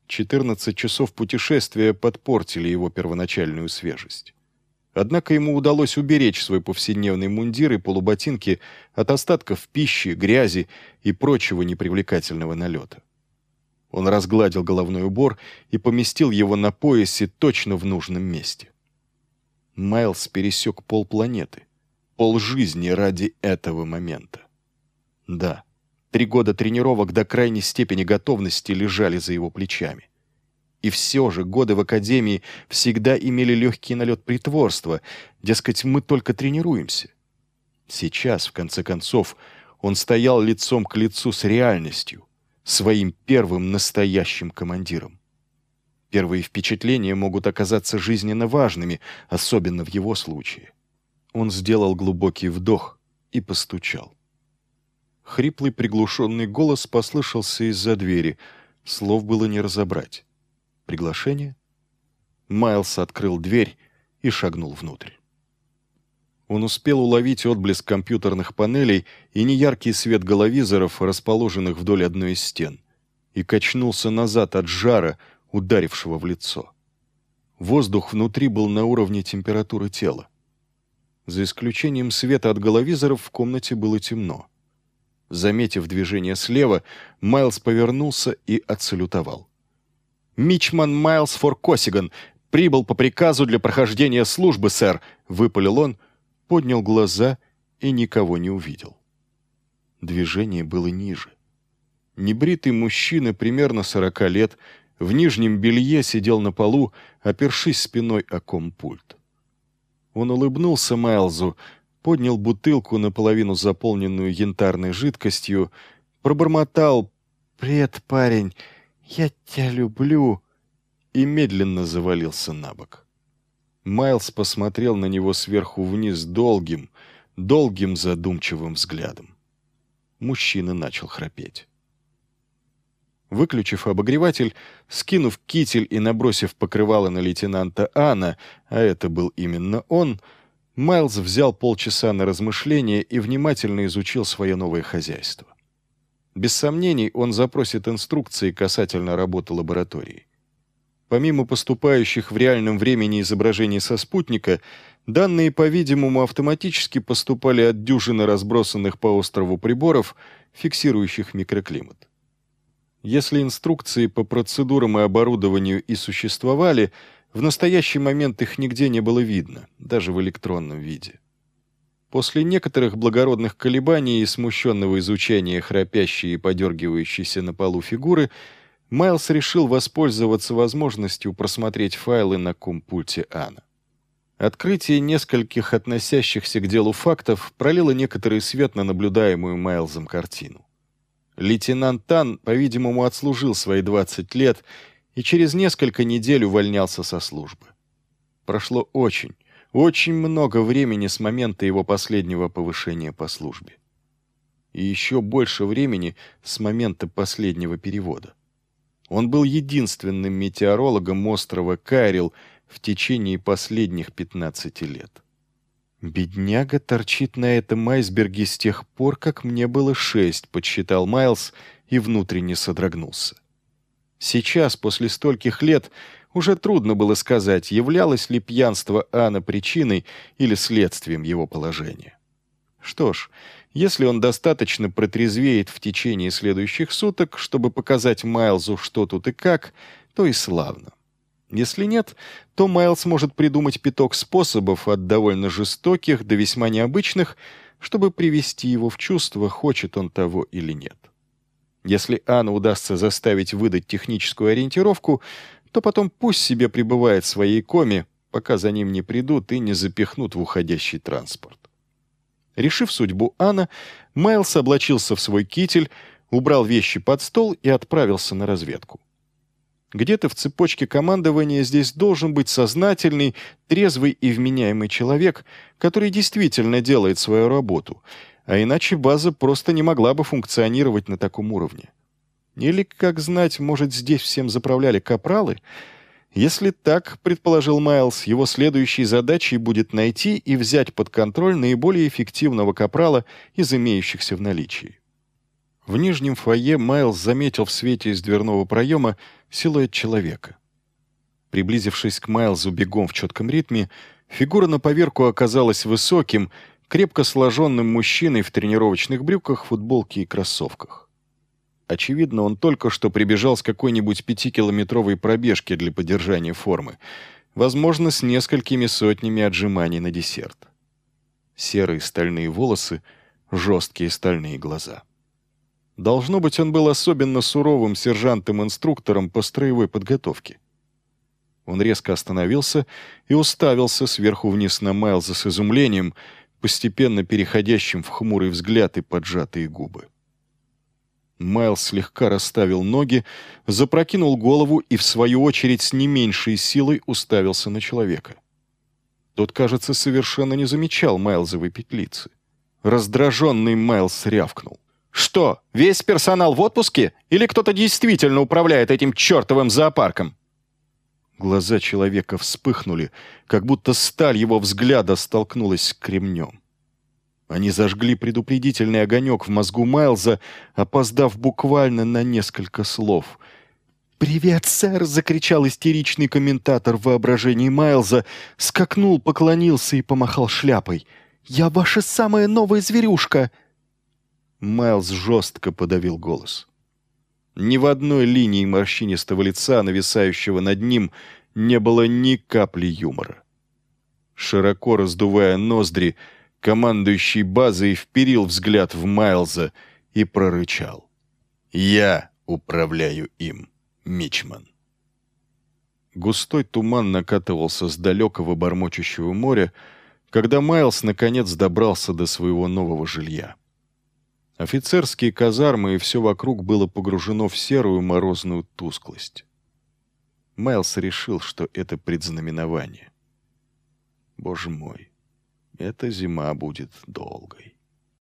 14 часов путешествия подпортили его первоначальную свежесть. Однако ему удалось уберечь свой повседневный мундир и полуботинки от остатков пищи, грязи и прочего непривлекательного налета. Он разгладил головной убор и поместил его на поясе точно в нужном месте. Майлз пересек полпланеты, полжизни ради этого момента. Да, 3 года тренировок до крайней степени готовности лежали за его плечами. И все же годы в академии всегда имели легкий налет притворства, дескать, мы только тренируемся. Сейчас, в конце концов, он стоял лицом к лицу с реальностью, своим первым настоящим командиром. Первые впечатления могут оказаться жизненно важными, особенно в его случае. Он сделал глубокий вдох и постучал. Хриплый приглушенный голос послышался из-за двери, слов было не разобрать. Приглашение? Майлз открыл дверь и шагнул внутрь. Он успел уловить отблеск компьютерных панелей и неяркий свет головизоров, расположенных вдоль одной из стен, и качнулся назад от жара, ударившего в лицо. Воздух внутри был на уровне температуры тела. За исключением света от головизоров в комнате было темно. Заметив движение слева, Майлз повернулся и отсалютовал. «Мичман Майлз Фор Косиган прибыл по приказу для прохождения службы, сэр», — выпалил он, поднял глаза и никого не увидел. Движение было ниже. Небритый мужчина примерно 40 лет в нижнем белье сидел на полу, опершись спиной о компульт. Он улыбнулся Майлзу, поднял бутылку, наполовину заполненную янтарной жидкостью, пробормотал «Привет, парень, я тебя люблю», и медленно завалился на бок. Майлз посмотрел на него сверху вниз долгим задумчивым взглядом. Мужчина начал храпеть. Выключив обогреватель, скинув китель и набросив покрывало на лейтенанта Анна, а это был именно он, Майлз взял полчаса на размышление и внимательно изучил свое новое хозяйство. Без сомнений, он запросит инструкции касательно работы лаборатории. Помимо поступающих в реальном времени изображений со спутника, данные, по-видимому, автоматически поступали от дюжины разбросанных по острову приборов, фиксирующих микроклимат. Если инструкции по процедурам и оборудованию и существовали, в настоящий момент их нигде не было видно, даже в электронном виде. После некоторых благородных колебаний и смущенного изучения храпящей и подергивающейся на полу фигуры, Майлз решил воспользоваться возможностью просмотреть файлы на компульте Анна. Открытие нескольких относящихся к делу фактов пролило некоторый свет на наблюдаемую Майлзом картину. Лейтенант Тан, по-видимому, отслужил свои 20 лет и через несколько недель увольнялся со службы. Прошло очень много времени с момента его последнего повышения по службе. И еще больше времени с момента последнего перевода. Он был единственным метеорологом острова Кайрил в течение последних 15 лет. «Бедняга торчит на этом айсберге с тех пор, как мне было 6», — подсчитал Майлз и внутренне содрогнулся. Сейчас, после стольких лет, уже трудно было сказать, являлось ли пьянство Анна причиной или следствием его положения. Что ж, если он достаточно протрезвеет в течение следующих суток, чтобы показать Майлзу, что тут и как, то и славно. Если нет, то Майлз может придумать пяток способов, от довольно жестоких до весьма необычных, чтобы привести его в чувство, хочет он того или нет. Если Анну удастся заставить выдать техническую ориентировку, то потом пусть себе пребывает в своей коме, пока за ним не придут и не запихнут в уходящий транспорт. Решив судьбу Анна, Майлз облачился в свой китель, убрал вещи под стол и отправился на разведку. Где-то в цепочке командования здесь должен быть сознательный, трезвый и вменяемый человек, который действительно делает свою работу, а иначе база просто не могла бы функционировать на таком уровне. Или, как знать, может, здесь всем заправляли капралы? Если так, предположил Майлз, его следующей задачей будет найти и взять под контроль наиболее эффективного капрала из имеющихся в наличии. В нижнем фойе Майлз заметил в свете из дверного проема силуэт человека. Приблизившись к Майлзу бегом в четком ритме, фигура на поверку оказалась высоким, крепко сложенным мужчиной в тренировочных брюках, футболке и кроссовках. Очевидно, он только что прибежал с какой-нибудь 5-километровой пробежки для поддержания формы, возможно, с несколькими сотнями отжиманий на десерт. Серые стальные волосы, жесткие стальные глаза. Должно быть, он был особенно суровым сержантом-инструктором по строевой подготовке. Он резко остановился и уставился сверху вниз на Майлза с изумлением, постепенно переходящим в хмурый взгляд и поджатые губы. Майлз слегка расставил ноги, запрокинул голову и, в свою очередь, с не меньшей силой уставился на человека. Тот, кажется, совершенно не замечал Майлзовой петлицы. Раздраженный Майлз рявкнул. «Что, весь персонал в отпуске? Или кто-то действительно управляет этим чертовым зоопарком?» Глаза человека вспыхнули, как будто сталь его взгляда столкнулась с кремнем. Они зажгли предупредительный огонек в мозгу Майлза, опоздав буквально на несколько слов. «Привет, сэр!» — закричал истеричный комментатор в воображении Майлза, скакнул, поклонился и помахал шляпой. «Я ваша самая новая зверюшка!» Майлз жестко подавил голос. Ни в одной линии морщинистого лица, нависающего над ним, не было ни капли юмора. Широко раздувая ноздри, командующий базой вперил взгляд в Майлза и прорычал. «Я управляю им, Мичман». Густой туман накатывался с далекого бормочущего моря, когда Майлз наконец добрался до своего нового жилья. Офицерские казармы и все вокруг было погружено в серую морозную тусклость. Майлз решил, что это предзнаменование. Боже мой, эта зима будет долгой.